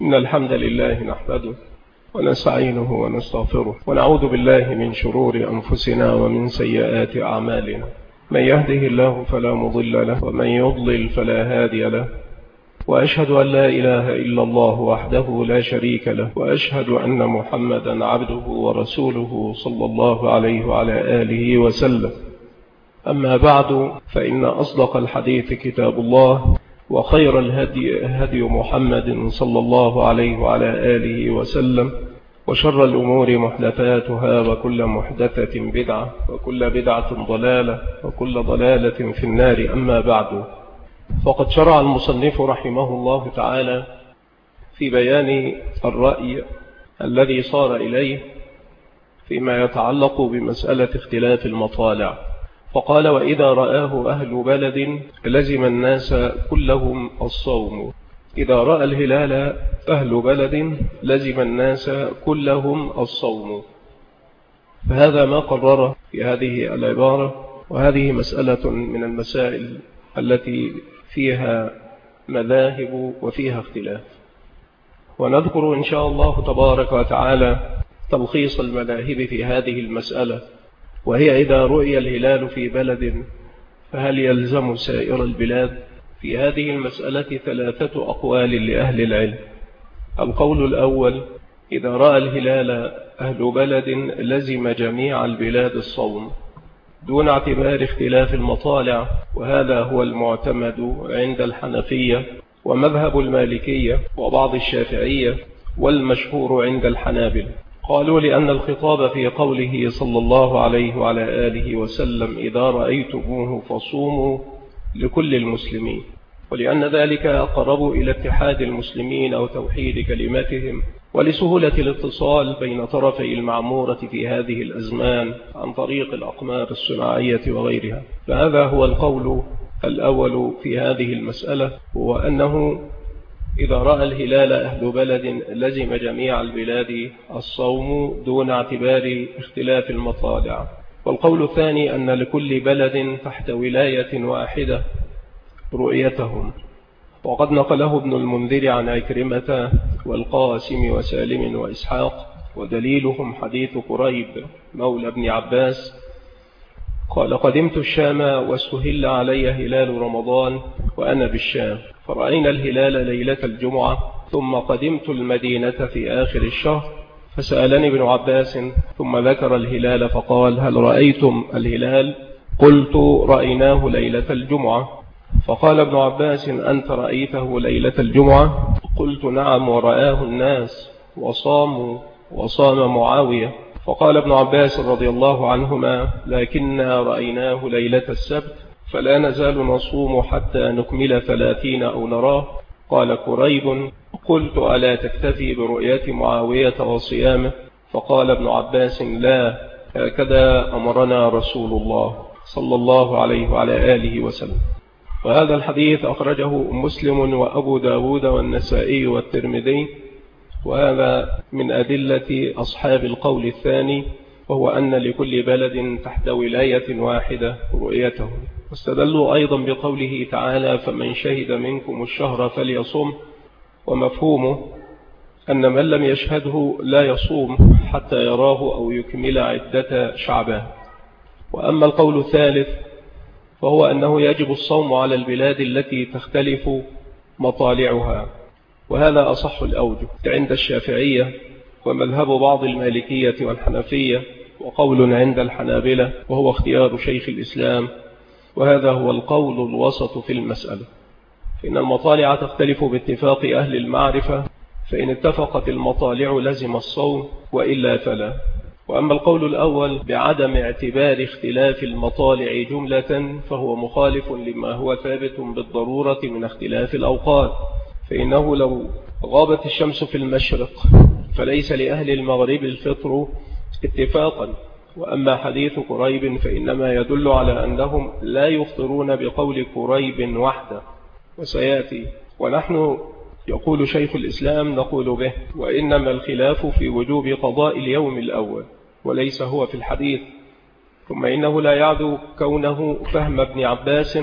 إن الحمد لله نحمده ونستعينه ونستغفره ونعوذ بالله من شرور أنفسنا ومن سيئات أعمالنا. من يهده الله فلا مضل له ومن يضلل فلا هادي له، وأشهد أن لا إله إلا الله وحده لا شريك له، وأشهد أن محمدا عبده ورسوله صلى الله عليه وعلى آله وسلم. أما بعد، فإن أصدق الحديث كتاب الله، وخير الهدي هدي محمد صلى الله عليه وعلى آله وسلم، وشر الأمور محدثاتها، وكل محدثة بدعة، وكل بدعة ضلالة، وكل ضلالة في النار. أما بعد، فقد شرع المصنف رحمه الله تعالى في بيان الرأي الذي صار إليه فيما يتعلق بمسألة اختلاف المطالع، فقال: وإذا رآه أهل بلد لزم الناس كلهم الصوم. إذا رأى الهلال أهل بلد لزم الناس كلهم الصوم. فهذا ما قرره في هذه العبارة، وهذه مسألة من المسائل التي فيها مذاهب وفيها اختلاف، ونذكر إن شاء الله تبارك وتعالى تلخيص المذاهب في هذه المسألة، وهي: إذا رؤي الهلال في بلد فهل يلزم سائر البلاد؟ في هذه المسألة 3 أقوال لأهل العلم. القول الأول: إذا رأى الهلال أهل بلد لزم جميع البلاد الصوم دون اعتبار اختلاف المطالع، وهذا هو المعتمد عند الحنفية ومذهب المالكية وبعض الشافعية، والمشهور عند الحنابل. قالوا: لأن الخطاب في قوله صلى الله عليه وعلى آله وسلم: إذا رأيتموه فصوموا، لكل المسلمين، ولأن ذلك أقرب إلى اتحاد المسلمين أو توحيد كلماتهم، ولسهولة الاتصال بين طرفي المعمورة في هذه الأزمان عن طريق الأقمار الصناعية وغيرها. فهذا هو القول الأول في هذه المسألة، هو أنه إذا رأى الهلال أهل بلد لزم جميع البلاد الصوم دون اعتبار اختلاف المطالع. والقول الثاني: أن لكل بلد تحت ولاية واحدة رؤيتهم، وقد نقله ابن المنذر عن عكرمة والقاسم وسالم وإسحاق، ودليلهم حديث قريب مولى ابن عباس قال: قدمت الشام واستهل علي هلال رمضان وأنا بالشام، فرأينا الهلال ليلة الجمعة، ثم قدمت المدينة في آخر الشهر، فسألني ابن عباس ثم ذكر الهلال فقال: هل رأيتم الهلال؟ قلت: رأيناه ليلة الجمعة. فقال ابن عباس: أنت رأيته ليلة الجمعة؟ قلت: نعم، ورآه الناس وصام معاوية. فقال ابن عباس رضي الله عنهما: لكننا رأيناه ليلة السبت، فلا نزال نصوم حتى نكمل 30 أو نراه. قال كريب: قلت: ألا تكتفي برؤية معاوية وصيامه؟ فقال ابن عباس: لا، هكذا أمرنا رسول الله صلى الله عليه وعلى آله وسلم. وهذا الحديث أخرجه مسلم وأبو داود والنسائي والترمذي، وهذا من أدلة أصحاب القول الثاني، وهو أن لكل بلد تحت ولاية واحدة رؤيته. واستدلوا أيضا بقوله تعالى: فمن شهد منكم الشهر فليصم، ومفهومه أن من لم يشهده لا يصوم حتى يراه أو يكمل عدة شعبان. وأما القول الثالث فهو أنه يجب الصوم على البلاد التي تختلف مطالعها، وهذا أصح الأوجه عند الشافعية، ومذهب بعض المالكية والحنفية، وقول عند الحنابلة، وهو اختيار شيخ الإسلام، وهذا هو القول الوسط في المسألة. فإن المطالع تختلف باتفاق أهل المعرفة، فإن اتفقت المطالع لزم الصوم، وإلا فلا. وأما القول الأول بعدم اعتبار اختلاف المطالع جملة، فهو مخالف لما هو ثابت بالضرورة من اختلاف الأوقات، فإنه لو غابت الشمس في المشرق فليس لأهل المغرب الفطر اتفاقا. وأما حديث قريب فإنما يدل على أنهم لا يفطرون بقول قريب وحده، وسيأتي. ونحن يقول شيخ الإسلام نقول به: وإنما الخلاف في وجوب قضاء اليوم الأول، وليس هو في الحديث. ثم إنه لا يعدو كونه فهم ابن عباس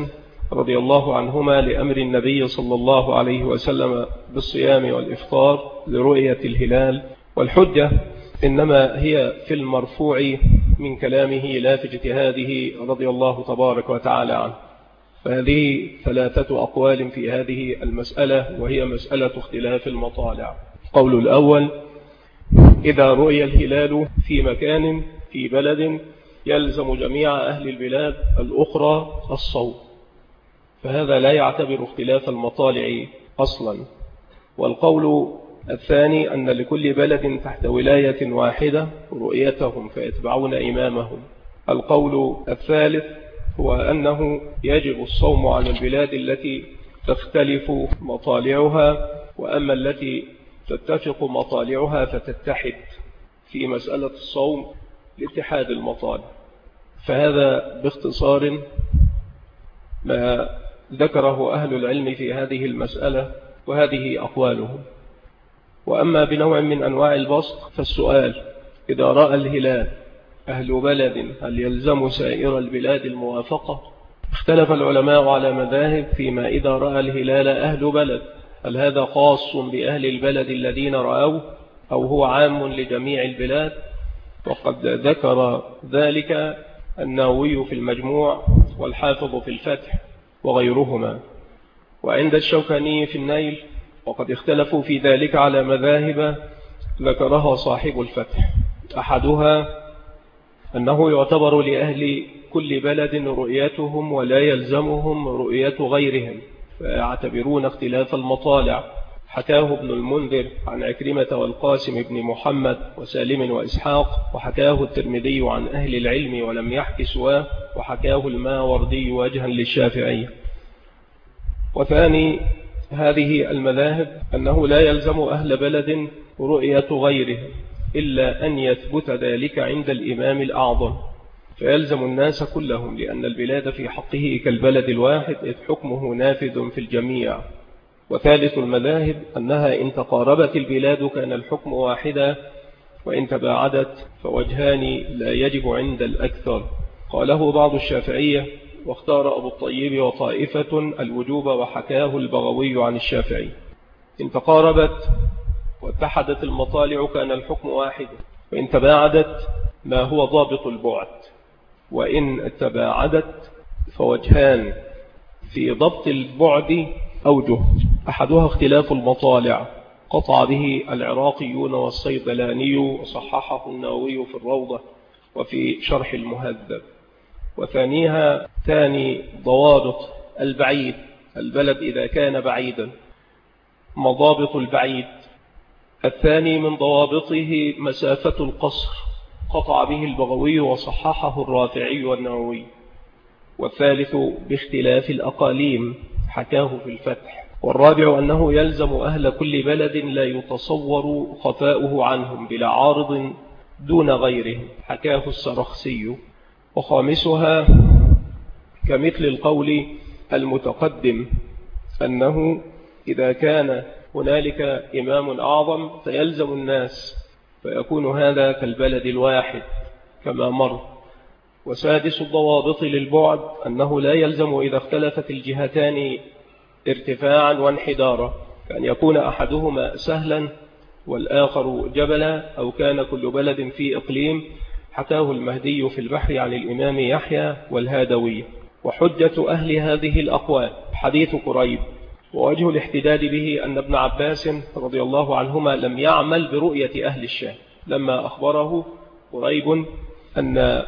رضي الله عنهما لأمر النبي صلى الله عليه وسلم بالصيام والإفطار لرؤية الهلال، والحجة إنما هي في المرفوع من كلامه لا في اجتهاده رضي الله تبارك وتعالى عنه. فهذه 3 أقوال في هذه المسألة، وهي مسألة اختلاف المطالع. القول الأول: إذا رؤي الهلال في مكان في بلد يلزم جميع أهل البلاد الأخرى الصوم، فهذا لا يعتبر اختلاف المطالع أصلا. والقول الثاني: أن لكل بلد تحت ولاية واحدة رؤيتهم فيتبعون إمامهم. القول الثالث هو أنه يجب الصوم على البلاد التي تختلف مطالعها، وأما التي تتفق مطالعها فتتحد في مسألة الصوم لاتحاد المطالع. فهذا باختصار ما ذكره أهل العلم في هذه المسألة، وهذه أقوالهم. وأما بنوع من أنواع البسط فالسؤال: إذا رأى الهلال أهل بلد هل يلزم سائر البلاد الموافقة؟ اختلف العلماء على مذاهب فيما إذا رأى الهلال أهل بلد، هل هذا خاص بأهل البلد الذين رأوه أو هو عام لجميع البلاد؟ وقد ذكر ذلك النووي في المجموع والحافظ في الفتح وغيرهما. وعند الشوكاني في النيل وقد اختلفوا في ذلك على مذاهب ذكرها صاحب الفتح. أحدها أنه يعتبر لأهل كل بلد رؤيتهم ولا يلزمهم رؤية غيرهم، فيعتبرون اختلاف المطالع. حكاه ابن المنذر عن عكرمة والقاسم بن محمد وسالم وإسحاق، وحكاه الترمذي عن أهل العلم ولم يحك سواه، وحكاه الماوردي وجها للشافعي. وثاني هذه المذاهب أنه لا يلزم أهل بلد رؤية غيرهم إلا أن يثبت ذلك عند الإمام الأعظم، فيلزم الناس كلهم، لأن البلاد في حقه كالبلد الواحد إذ حكمه نافذ في الجميع. وثالث المذاهب أنها إن تقاربت البلاد كان الحكم واحدا، وإن تباعدت فوجهان لا يجب عند الأكثر. قاله بعض الشافعية، واختار أبو الطيب وطائفة الوجوب، وحكاه البغوي عن الشافعي. إن تقاربت واتحدت المطالع كان الحكم واحد، وإن تباعدت ما هو ضابط البعد. وإن تباعدت فوجهان في ضبط البعد أوجه، أحدها اختلاف المطالع قطع به العراقيون والصيدلاني، وصححه النووي في الروضة وفي شرح المهذب. وثانيها ثاني ضوابط البعيد، البلد إذا كان بعيدا، مضابط البعيد. الثاني من ضوابطه مسافة القصر، قطع به البغوي وصححه الرافعي والنووي. والثالث باختلاف الأقاليم، حكاه في الفتح. والرابع أنه يلزم أهل كل بلد لا يتصور خفاؤه عنهم بلا عارض دون غيرهم، حكاه السرخسي. وخامسها كمثل القول المتقدم أنه إذا كان هنالك إمام أعظم فيلزم الناس، فيكون هذا كالبلد الواحد كما مر. وسادس الضوابط للبعد أنه لا يلزم إذا اختلفت الجهتان ارتفاعا وانحدارا، كأن يكون أحدهما سهلا والآخر جبلا، أو كان كل بلد في إقليم، حكاه المهدي في البحر عن الإمام يحيى والهادوي. وحجة أهل هذه الأقوال حديث قريب، ووجه الاحتداد به أن ابن عباس رضي الله عنهما لم يعمل برؤية أهل الشام، لما أخبره قريب أن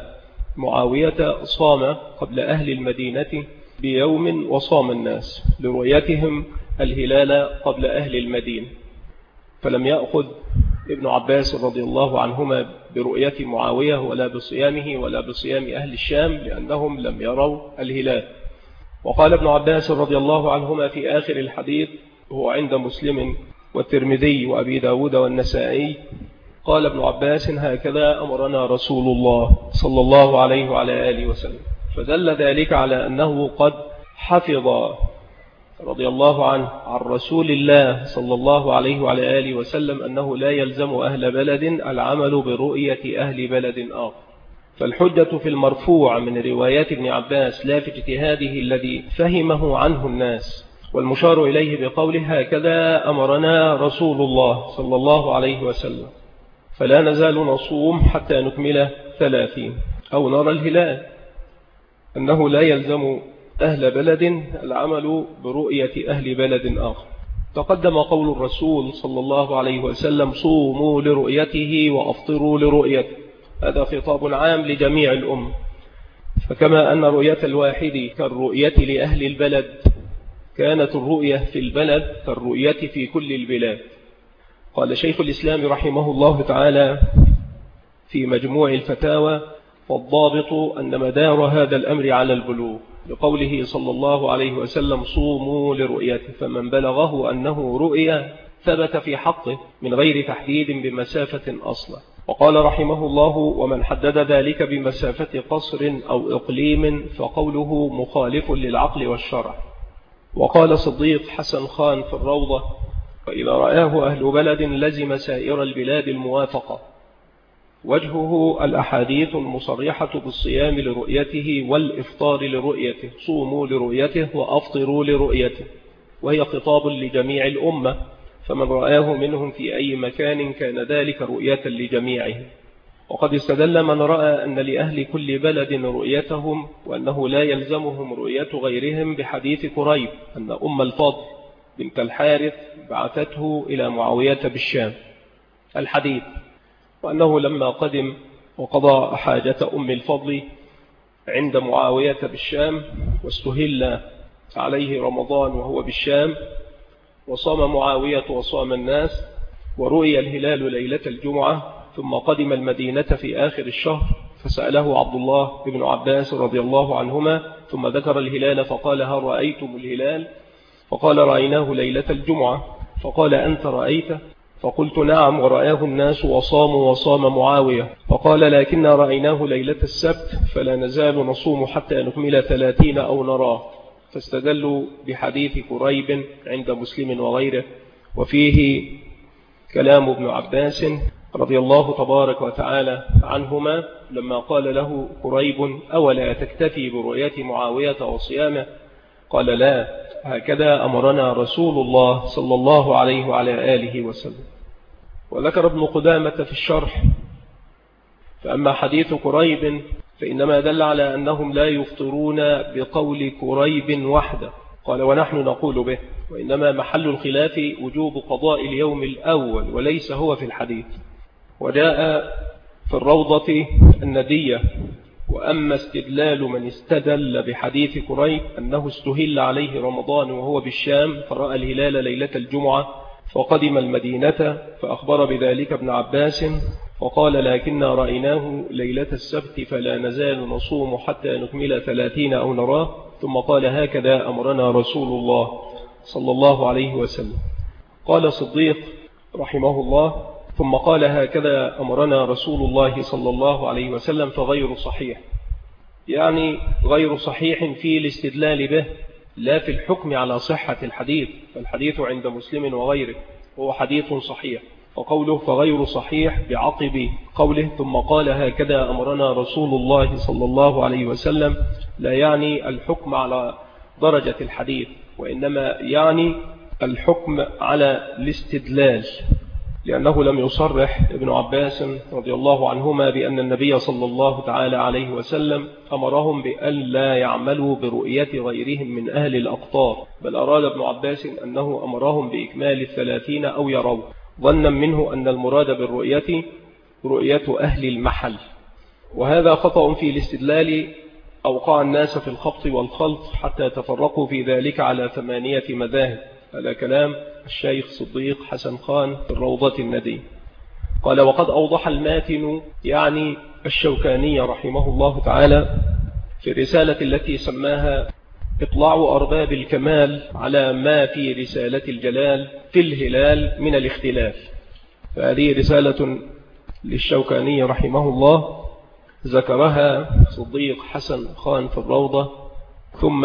معاوية صام قبل أهل المدينة بيوم وصام الناس لرؤيتهم الهلال قبل أهل المدينة، فلم يأخذ ابن عباس رضي الله عنهما برؤية معاوية ولا بصيامه ولا بصيام أهل الشام، لأنهم لم يروا الهلال. وقال ابن عباس رضي الله عنهما في آخر الحديث، هو عند مسلم والترمذي وأبي داود والنسائي، قال ابن عباس: هكذا أمرنا رسول الله صلى الله عليه وعلى آله وسلم. فدل ذلك على أنه قد حفظ رضي الله عنه عن رسول الله صلى الله عليه وعلى آله وسلم أنه لا يلزم أهل بلد العمل برؤية أهل بلد آخر. فالحجة في المرفوع من روايات ابن عباس لا في اجتهاده الذي فهمه عنه الناس، والمشار إليه بقوله هكذا أمرنا رسول الله صلى الله عليه وسلم، فلا نزال نصوم حتى نكمل 30 أو نرى الهلال، أنه لا يلزم أهل بلد العمل برؤية أهل بلد آخر. تقدم قول الرسول صلى الله عليه وسلم صوموا لرؤيته وأفطروا لرؤيته، هذا خطاب عام لجميع الأمة، فكما أن رؤية الواحد كالرؤية لأهل البلد كانت الرؤية في البلد كالرؤية في كل البلاد. قال شيخ الإسلام رحمه الله تعالى في مجموع الفتاوى فالضابط أن مدار هذا الأمر على البلوغ، لقوله صلى الله عليه وسلم صوموا لرؤيته، فمن بلغه أنه رؤيا ثبت في حقه من غير تحديد بمسافة أصلا. وقال رحمه الله ومن حدد ذلك بمسافة قصر أو إقليم فقوله مخالف للعقل والشرع. وقال صديق حسن خان في الروضة فإذا رآه أهل بلد لزم سائر البلاد الموافقة. وجهه الأحاديث المصرحة بالصيام لرؤيته والإفطار لرؤيته، صوموا لرؤيته وأفطروا لرؤيته، وهي خطاب لجميع الأمة، فمن رآه منهم في أي مكان كان ذلك رؤية لجميعه. وقد استدل من رأى أن لأهل كل بلد رؤيتهم وأنه لا يلزمهم رؤية غيرهم بحديث كريب أن أم الفضل بنت الحارث بعثته إلى معاوية بالشام الحديث، وأنه لما قدم وقضى حاجة أم الفضل عند معاوية بالشام واستهل عليه رمضان وهو بالشام، وصام معاوية وصام الناس، ورؤي الهلال ليلة الجمعة، ثم قدم المدينة في آخر الشهر فسأله عبد الله بن عباس رضي الله عنهما ثم ذكر الهلال فقال هل رأيتم الهلال؟ فقال رأيناه ليلة الجمعة. فقال أنت رأيته؟ فقلت نعم ورآه الناس وصاموا وصام معاوية. فقال لكن رأيناه ليلة السبت فلا نزال نصوم حتى نكمل 30 أو نراه. فاستدلوا بحديث كريب عند مسلم وغيره، وفيه كلام ابن عباس رضي الله تبارك وتعالى عنهما لما قال له كريب أولا تكتفي برؤية معاوية وصيامه؟ قال لا، هكذا أمرنا رسول الله صلى الله عليه وعلى آله وسلم. وذكر ابن قدامة في الشرح فأما حديث كريب فإنما دل على أنهم لا يفطرون بقول كريب وحده، قال ونحن نقول به، وإنما محل الخلاف وجوب قضاء اليوم الأول وليس هو في الحديث. وجاء في الروضة الندية وأما استدلال من استدل بحديث كريب أنه استهل عليه رمضان وهو بالشام فرأى الهلال ليلة الجمعة فقدم المدينة فأخبر بذلك ابن عباس فقال لكن رأيناه ليلة السبت فلا نزال نصوم حتى نكمل 30 أو نراه، ثم قال هكذا أمرنا رسول الله صلى الله عليه وسلم. قال صديق رحمه الله ثم قال هكذا أمرنا رسول الله صلى الله عليه وسلم فغير صحيح، يعني غير صحيح في الاستدلال به لا في الحكم على صحة الحديث، فالحديث عند مسلم وغيره هو حديث صحيح، وقوله فغير صحيح بعقب قوله ثم قال هكذا أمرنا رسول الله صلى الله عليه وسلم لا يعني الحكم على درجة الحديث، وإنما يعني الحكم على الاستدلال، لأنه لم يصرح ابن عباس رضي الله عنهما بأن النبي صلى الله تعالى عليه وسلم أمرهم بأن لا يعملوا برؤية غيرهم من أهل الأقطار، بل أراد ابن عباس أنه أمرهم بإكمال 30 أو يروا، ظنا منه أن المراد بالرؤية رؤية أهل المحل. وهذا خطأ في الاستدلال أوقع الناس في الخبط والخلط حتى تفرقوا في ذلك على 8 مذاهب. هذا كلام الشيخ صديق حسن خان في الروضة الندية. قال وقد أوضح الماتن يعني الشوكاني رحمه الله تعالى في الرسالة التي سماها إطلاع أرباب الكمال على ما في رسالة الجلال في الهلال من الاختلاف، فهذه رسالة للشوكاني رحمه الله ذكرها صديق حسن خان في الروضة. ثم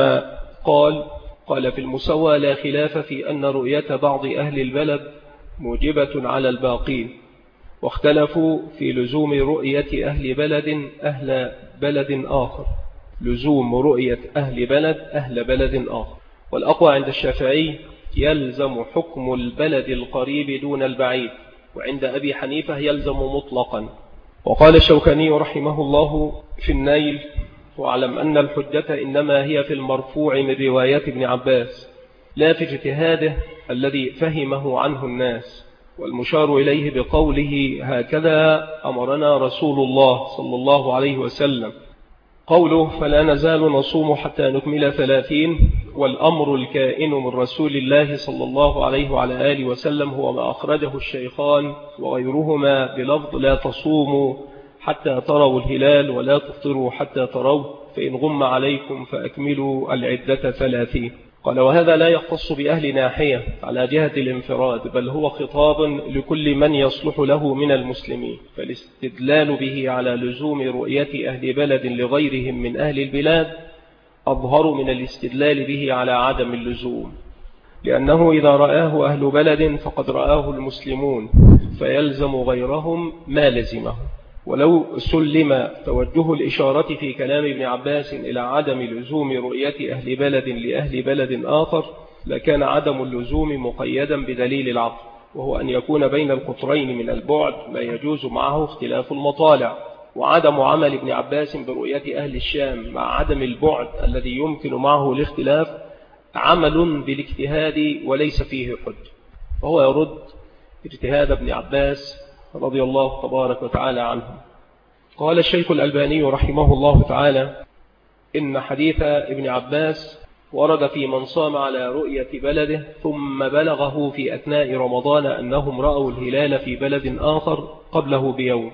قال في المسوى لا خلاف في أن رؤية بعض أهل البلد موجبة على الباقين، واختلفوا في لزوم رؤية أهل بلد آخر، لزوم رؤية أهل بلد آخر. والأقوى عند الشافعي يلزم حكم البلد القريب دون البعيد، وعند أبي حنيفة يلزم مطلقا. وقال الشوكاني رحمه الله في النيل: واعلم أن الحجة إنما هي في المرفوع من روايات ابن عباس، لا في اجتهاده الذي فهمه عنه الناس. والمشار إليه بقوله هكذا أمرنا رسول الله صلى الله عليه وسلم، قوله فلا نزال نصوم حتى نكمل 30، والأمر الكائن من رسول الله صلى الله عليه وعلى آله وسلم هو ما أخرجه الشيخان وغيرهما بلفظ لا تصوموا حتى تروا الهلال ولا تفطروا حتى تروه، فإن غم عليكم فأكملوا العدة 30. قال وهذا لا يختص بأهل ناحية على جهة الانفراد، بل هو خطاب لكل من يصلح له من المسلمين، فالاستدلال به على لزوم رؤية أهل بلد لغيرهم من أهل البلاد أظهر من الاستدلال به على عدم اللزوم، لأنه إذا رآه أهل بلد فقد رآه المسلمون، فيلزم غيرهم ما لزمه. ولو سلم توجه الإشارة في كلام ابن عباس إلى عدم لزوم رؤية أهل بلد لأهل بلد آخر، لكان عدم اللزوم مقيدا بدليل العقل، وهو أن يكون بين القطرين من البعد ما يجوز معه اختلاف المطالع. وعدم عمل ابن عباس برؤية أهل الشام مع عدم البعد الذي يمكن معه الاختلاف عمل بالاجتهاد وليس فيه حج، وهو يرد اجتهاد ابن عباس رضي الله تبارك وتعالى عنه. قال الشيخ الألباني رحمه الله تعالى إن حديث ابن عباس ورد في من صام على رؤية بلده ثم بلغه في أثناء رمضان أنهم رأوا الهلال في بلد آخر قبله بيوم،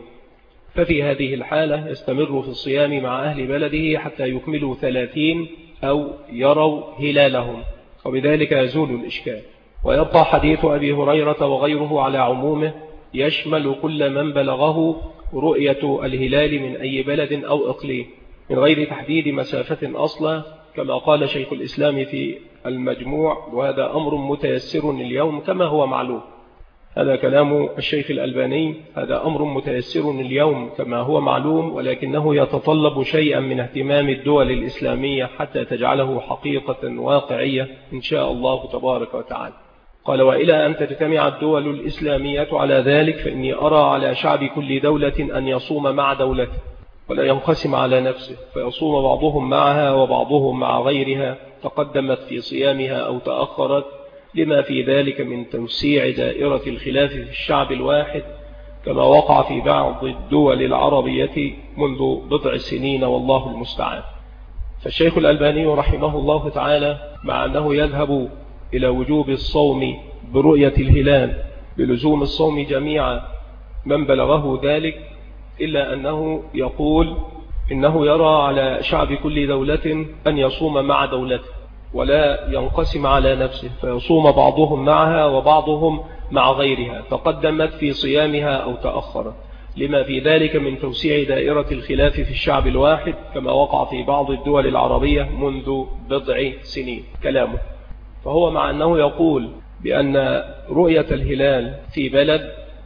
ففي هذه الحالة يستمر في الصيام مع أهل بلده حتى يكملوا 30 أو يروا هلالهم، وبذلك يزول الإشكال. ويبقى حديث أبي هريرة وغيره على عمومه، يشمل كل من بلغه رؤية الهلال من أي بلد أو إقليم من غير تحديد مسافة أصلا، كما قال شيخ الإسلام في المجموع، وهذا أمر متيسر اليوم كما هو معلوم. هذا كلام الشيخ الألباني، هذا أمر متيسر اليوم كما هو معلوم، ولكنه يتطلب شيئا من اهتمام الدول الإسلامية حتى تجعله حقيقة واقعية إن شاء الله تبارك وتعالى. قال وإلى أن تجتمع الدول الإسلامية على ذلك، فإني أرى على شعب كل دولة أن يصوم مع دولته ولا ينقسم على نفسه، فيصوم بعضهم معها وبعضهم مع غيرها، تقدمت في صيامها أو تأخرت، لما في ذلك من توسيع دائرة الخلاف في الشعب الواحد، كما وقع في بعض الدول العربية منذ بضع سنين والله المستعان. فالشيخ الألباني رحمه الله تعالى مع أنه يذهب إلى وجوب الصوم برؤية الهلال بلزوم الصوم جميعا من بلغه ذلك، إلا أنه يقول إنه يرى على شعب كل دولة أن يصوم مع دولته ولا ينقسم على نفسه، فيصوم بعضهم معها وبعضهم مع غيرها، تقدمت في صيامها أو تأخرت، لما في ذلك من توسيع دائرة الخلاف في الشعب الواحد، كما وقع في بعض الدول العربية منذ بضع سنين كلامه. فهو مع أنه يقول بأن رؤية الهلال في بلد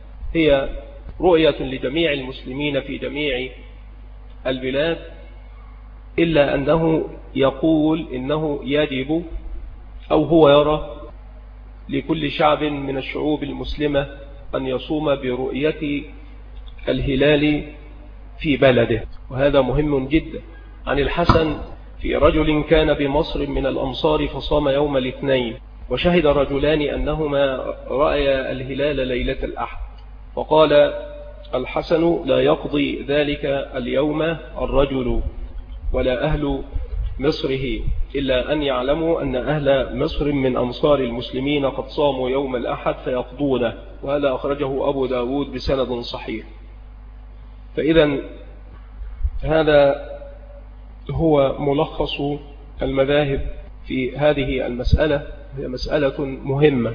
هي رؤية لجميع المسلمين في جميع البلاد، إلا أنه يقول إنه يجب أو هو يرى لكل شعب من الشعوب المسلمة أن يصوم برؤية الهلال في بلده، وهذا مهم جدا. عن الحسن في رجل كان بمصر من الأمصار فصام يوم الاثنين، وشهد رجلان أنهما رأيا الهلال ليلة الأحد، فقال الحسن لا يقضي ذلك اليوم الرجل ولا أهل مصره، إلا أن يعلموا أن أهل مصر من أمصار المسلمين قد صاموا يوم الأحد فيقضونه، وهذا أخرجه أبو داود بسند صحيح. فإذا هذا هو ملخص المذاهب في هذه المسألة، هي مسألة مهمة.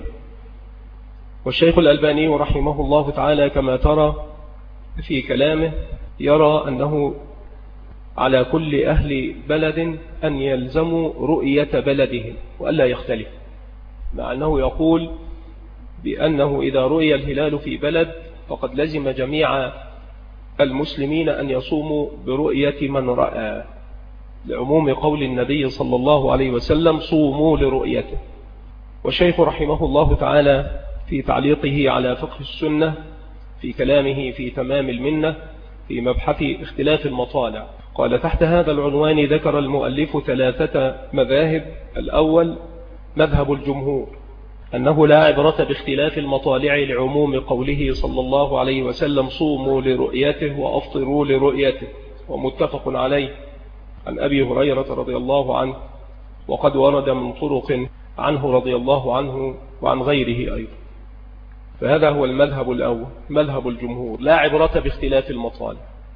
والشيخ الألباني رحمه الله تعالى كما ترى في كلامه يرى أنه على كل أهل بلد أن يلزموا رؤية بلدهم وألا يختلف، مع أنه يقول بأنه إذا رؤي الهلال في بلد فقد لزم جميع المسلمين أن يصوموا برؤية من رأى، لعموم قول النبي صلى الله عليه وسلم صوموا لرؤيته. والشيخ رحمه الله تعالى في تعليقه على فقه السنة في كلامه في تمام المنة في مبحث اختلاف المطالع قال: تحت هذا العنوان ذكر المؤلف 3 مذاهب. الأول مذهب الجمهور، أنه لا عبرة باختلاف المطالع لعموم قوله صلى الله عليه وسلم صوموا لرؤيته وأفطروا لرؤيته، ومتفق عليه عن أبي هريرة رضي الله عنه، وقد ورد من طرق عنه رضي الله عنه وعن غيره أيضا. فهذا هو المذهب الأول، مذهب الجمهور، لا عبرة باختلاف المطالع.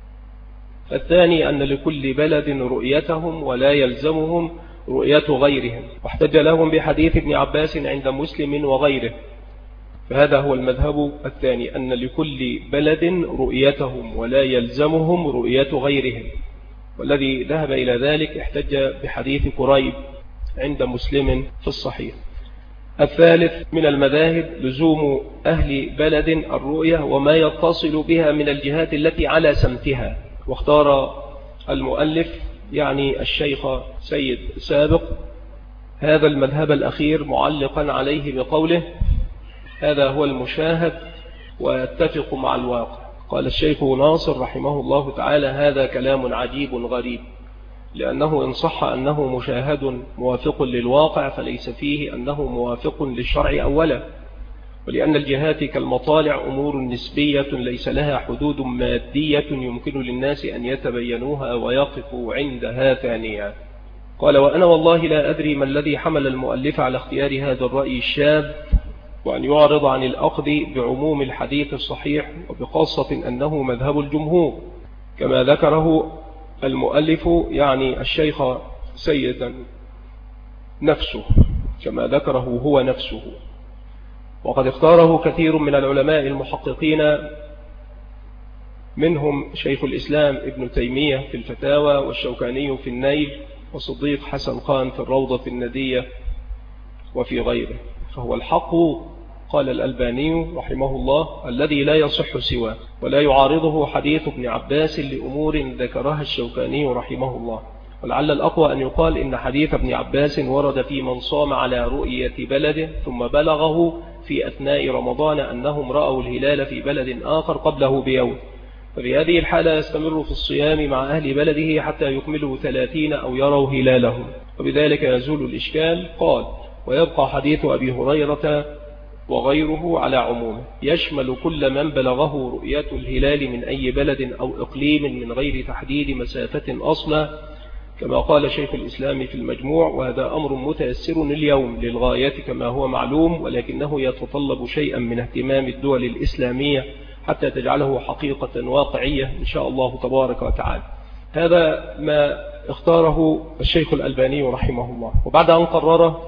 الثاني أن لكل بلد رؤيتهم ولا يلزمهم رؤية غيرهم، واحتج لهم بحديث ابن عباس عند مسلم وغيره. فهذا هو المذهب الثاني، أن لكل بلد رؤيتهم ولا يلزمهم رؤية غيرهم، والذي ذهب إلى ذلك احتج بحديث قريب عند مسلم في الصحيح. الثالث من المذاهب لزوم أهل بلد الرؤية وما يتصل بها من الجهات التي على سمتها. واختار المؤلف يعني الشيخ سيد سابق هذا المذهب الأخير معلقا عليه بقوله: هذا هو المشاهد ويتفق مع الواقع. قال الشيخ ناصر رحمه الله تعالى: هذا كلام عجيب غريب، لأنه إن صح أنه مشاهد موافق للواقع فليس فيه أنه موافق للشرع أولا، ولأن الجهات كالمطالع أمور نسبية ليس لها حدود مادية يمكن للناس أن يتبينوها ويقفوا عندها ثانيا. قال: وأنا والله لا أدري ما الذي حمل المؤلف على اختيار هذا الرأي الشاذ وأن يعرض عن الأخذ بعموم الحديث الصحيح، وبخاصة أنه مذهب الجمهور كما ذكره المؤلف يعني الشيخ سيدا نفسه، كما ذكره هو نفسه. وقد اختاره كثير من العلماء المحققين، منهم شيخ الإسلام ابن تيمية في الفتاوى، والشوكاني في النيل، وصديق حسن خان في الروضة الندية، وفي غيره. فهو الحق، قال الألباني رحمه الله، الذي لا يصح سواه، ولا يعارضه حديث ابن عباس لأمور ذكرها الشوكاني رحمه الله. ولعل الأقوى أن يقال إن حديث ابن عباس ورد في من صام على رؤية بلده ثم بلغه في أثناء رمضان أنهم رأوا الهلال في بلد آخر قبله بيوم، ففي هذه الحالة يستمر في الصيام مع أهل بلده حتى يكملوا 30 أو يروا هلالهم، وبذلك يزول الإشكال. قال: ويبقى حديث أبي هريرة وغيره على عمومه، يشمل كل من بلغه رؤية الهلال من أي بلد أو إقليم من غير تحديد مسافة أصلا، كما قال شيخ الإسلام في المجموع. وهذا أمر متيسر اليوم للغاية كما هو معلوم، ولكنه يتطلب شيئا من اهتمام الدول الإسلامية حتى تجعله حقيقة واقعية إن شاء الله تبارك وتعالى. هذا ما اختاره الشيخ الألباني رحمه الله. وبعد أن قرره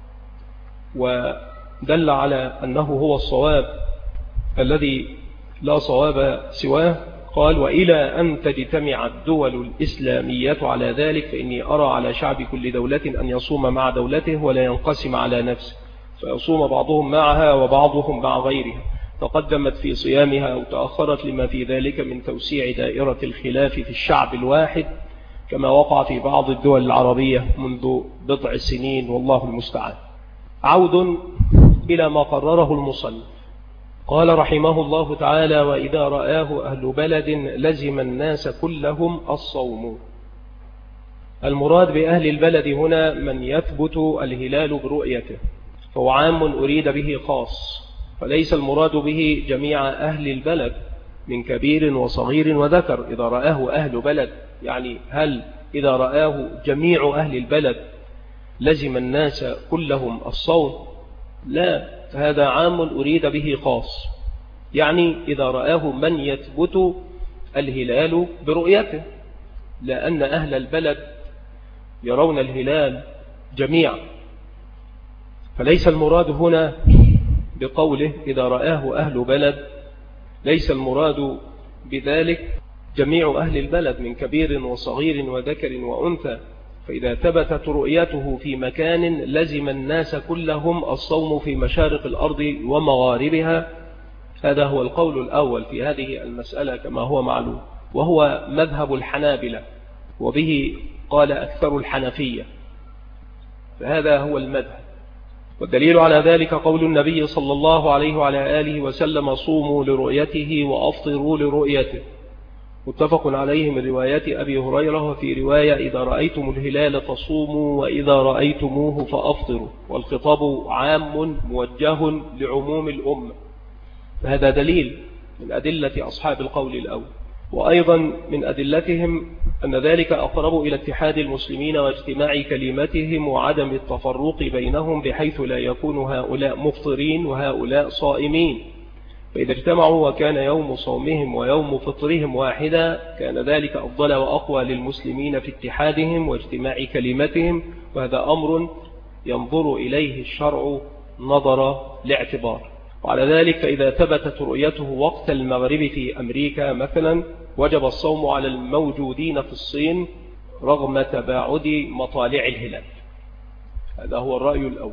ودل على أنه هو الصواب الذي لا صواب سواه، قال: وإلى أن تجتمع الدول الإسلامية على ذلك فإني أرى على شعب كل دولة أن يصوم مع دولته ولا ينقسم على نفسه، فيصوم بعضهم معها وبعضهم مع غيرها، تقدمت في صيامها أو تأخرت، لما في ذلك من توسيع دائرة الخلاف في الشعب الواحد، كما وقع في بعض الدول العربية منذ بضع سنين، والله المستعان. عود إلى ما قرره المصنف. قال رحمه الله تعالى: وإذا رآه أهل بلد لزم الناس كلهم الصوم. المراد بأهل البلد هنا من يثبت الهلال برؤيته، فهو عام أريد به خاص، فليس المراد به جميع أهل البلد من كبير وصغير وذكر. إذا رآه أهل بلد يعني هل إذا رآه جميع أهل البلد لزم الناس كلهم الصوم؟ لا، هذا عام أريد به خاص، يعني إذا رآه من يثبت الهلال برؤيته، لأن أهل البلد يرون الهلال جميعا. فليس المراد هنا بقوله إذا رآه أهل بلد، ليس المراد بذلك جميع أهل البلد من كبير وصغير وذكر وأنثى. فإذا ثبتت رؤيته في مكان لزم الناس كلهم الصوم في مشارق الأرض ومغاربها، هذا هو القول الأول في هذه المسألة كما هو معلوم، وهو مذهب الحنابلة، وبه قال أكثر الحنفية، فهذا هو المذهب. والدليل على ذلك قول النبي صلى الله عليه وعلى آله وسلم: صوموا لرؤيته وأفطروا لرؤيته، متفق عليه من رواية أبي هريرة، وفي رواية: إذا رأيتم الهلال فصوموا وإذا رأيتموه فأفطروا. والخطاب عام موجه لعموم الأمة، فهذا دليل من أدلة أصحاب القول الأول. وأيضا من أدلتهم أن ذلك أقرب إلى اتحاد المسلمين واجتماع كلمتهم وعدم التفرق بينهم، بحيث لا يكون هؤلاء مفطرين وهؤلاء صائمين، فإذا اجتمعوا وكان يوم صومهم ويوم فطرهم واحدا كان ذلك أفضل وأقوى للمسلمين في اتحادهم واجتماع كلمتهم، وهذا أمر ينظر إليه الشرع نظر لاعتبار. وعلى ذلك فإذا ثبتت رؤيته وقت المغرب في أمريكا مثلا وجب الصوم على الموجودين في الصين رغم تباعد مطالع الهلال. هذا هو الرأي الأول.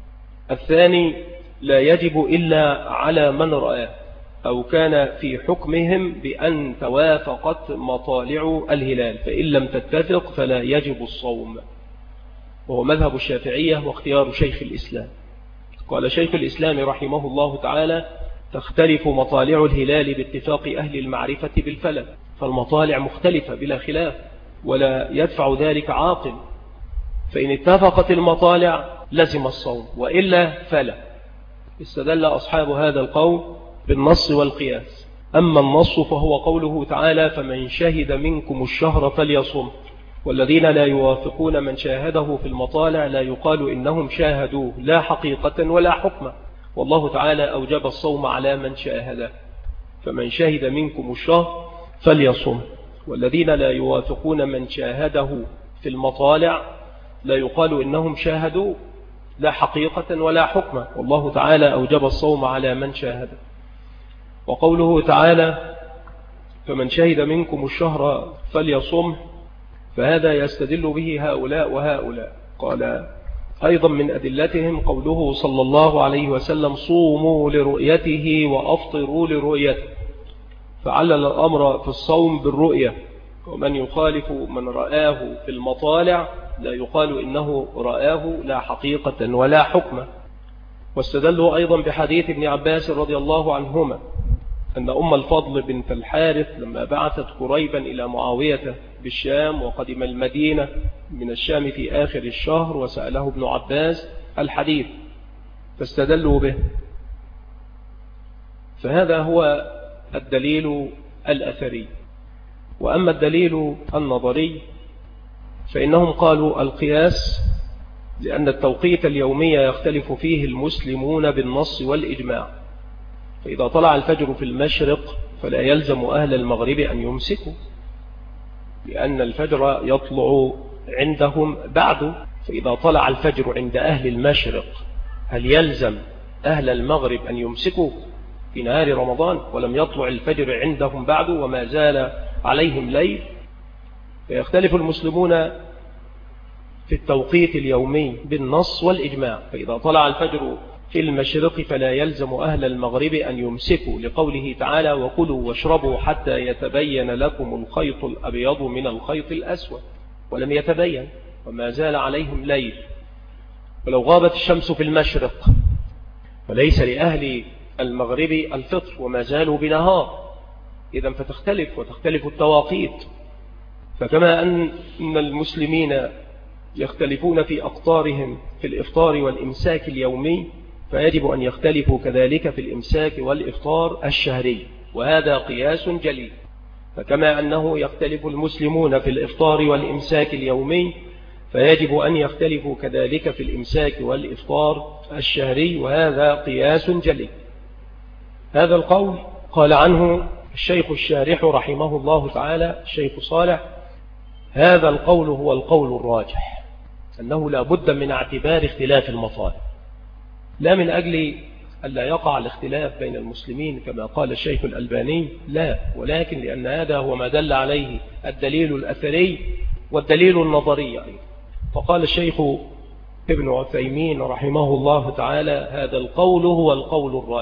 الثاني: لا يجب إلا على من رأى أو كان في حكمهم بأن توافقت مطالع الهلال، فإن لم تتفق فلا يجب الصوم، وهو مذهب الشافعية واختيار شيخ الإسلام. قال شيخ الإسلام رحمه الله تعالى: تختلف مطالع الهلال باتفاق أهل المعرفة بالفلك، فالمطالع مختلفة بلا خلاف، ولا يدفع ذلك عاقل، فإن اتفقت المطالع لزم الصوم، وإلا فلا. استدل أصحاب هذا القول بالنص والقياس. أما النص فهو قوله تعالى: فمن شهد منكم الشهر فليصم، والذين لا يوافقون من شاهده في المطالع لا يقال إنهم شاهدوه لا حقيقة ولا حكمة، والله تعالى أوجب الصوم على من شاهده. فمن شهد منكم الشهر فليصم، والذين لا يوافقون من شاهده في المطالع لا يقال إنهم شاهدوه لا حقيقة ولا حكمة، والله تعالى أوجب الصوم على من شاهده. وقوله تعالى: فمن شهد منكم الشهر فليصم، فهذا يستدل به هؤلاء وهؤلاء. قال أيضا من أدلتهم قوله صلى الله عليه وسلم: صوموا لرؤيته وأفطروا لرؤيته، فعلل الأمر في الصوم بالرؤية، ومن يخالف من رآه في المطالع لا يقال إنه رآه لا حقيقة ولا حكمة. واستدلوا أيضا بحديث ابن عباس رضي الله عنهما أن أم الفضل بنت الحارث لما بعثت قريبا إلى معاوية بالشام وقدم المدينة من الشام في آخر الشهر، وسأله ابن عباس الحديث فاستدلوا به. فهذا هو الدليل الأثري. وأما الدليل النظري فإنهم قالوا القياس، لأن التوقيت اليومي يختلف فيه المسلمون بالنص والإجماع، فإذا طلع الفجر في المشرق فلا يلزم أهل المغرب أن يمسكوا، لأن الفجر يطلع عندهم بعد. فإذا طلع الفجر عند أهل المشرق هل يلزم أهل المغرب أن يمسكوا في نهار رمضان ولم يطلع الفجر عندهم بعد وما زال عليهم ليل؟ فيختلف المسلمون في التوقيت اليومي بالنص والإجماع. فإذا طلع الفجر في المشرق فلا يلزم أهل المغرب أن يمسكوا، لقوله تعالى: وكلوا واشربوا حتى يتبين لكم الخيط الأبيض من الخيط الأسود، ولم يتبين وما زال عليهم ليل. ولو غابت الشمس في المشرق فليس لأهل المغرب الفطر وما زالوا بنهار، إذن وتختلف التواقيت. فكما أن المسلمين يختلفون في أقطارهم في الإفطار والإمساك اليومي، فيجب أن يختلفوا كذلك في الإمساك والإفطار الشهري، وهذا قياس جلي. فكما أنه يختلف المسلمون في الإفطار والإمساك اليومي، فيجب أن يختلفوا كذلك في الإمساك والإفطار الشهري، وهذا قياس جلي. هذا القول قال عنه الشيخ الشارح رحمه الله تعالى الشيخ صالح: هذا القول هو القول الراجح، أنه لا بد من اعتبار اختلاف المطالب، لا من أجل ألا يقع الاختلاف بين المسلمين كما قال الشيخ الألباني، لا، ولكن لأن هذا هو ما دل عليه الدليل الأثري والدليل النظري أيضا. فقال الشيخ ابن عثيمين رحمه الله تعالى: هذا القول هو القول الراجح،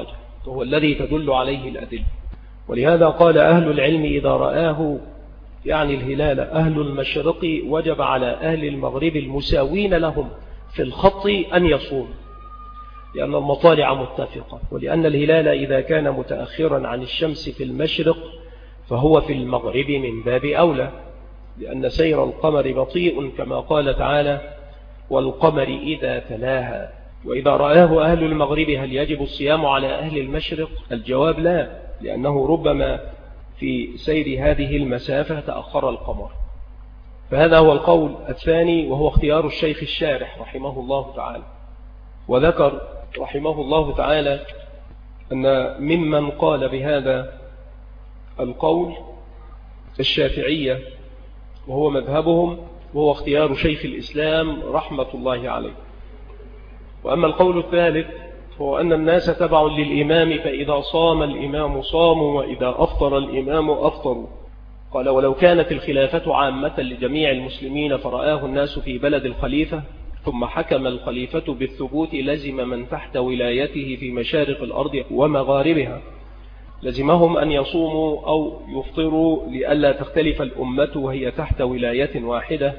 وهو الذي تدل عليه الأدلة. ولهذا قال أهل العلم إذا رآه يعني الهلال أهل المشرق وجب على أهل المغرب المساوين لهم في الخط أن يصوم، لأن المطالع متفقة، ولأن الهلال إذا كان متأخرا عن الشمس في المشرق فهو في المغرب من باب أولى، لأن سير القمر بطيء كما قال تعالى والقمر إذا تلاها. وإذا رآه أهل المغرب هل يجب الصيام على أهل المشرق؟ الجواب لا، لأنه ربما في سير هذه المسافة تأخر القمر. فهذا هو القول الثاني، وهو اختيار الشيخ الشارح رحمه الله تعالى. وذكر رحمه الله تعالى أن ممن قال بهذا القول الشافعية وهو مذهبهم، وهو اختيار شيخ الإسلام رحمة الله عليه. وأما القول الثالث هو أن الناس تبع للإمام، فإذا صام الإمام صاموا وإذا أفطر الإمام أفطروا. قال ولو كانت الخلافة عامة لجميع المسلمين فرآه الناس في بلد الخليفة ثم حكم الخليفة بالثبوت لزم من تحت ولايته في مشارق الأرض ومغاربها، لزمهم أن يصوموا أو يفطروا لئلا تختلف الأمة وهي تحت ولاية واحدة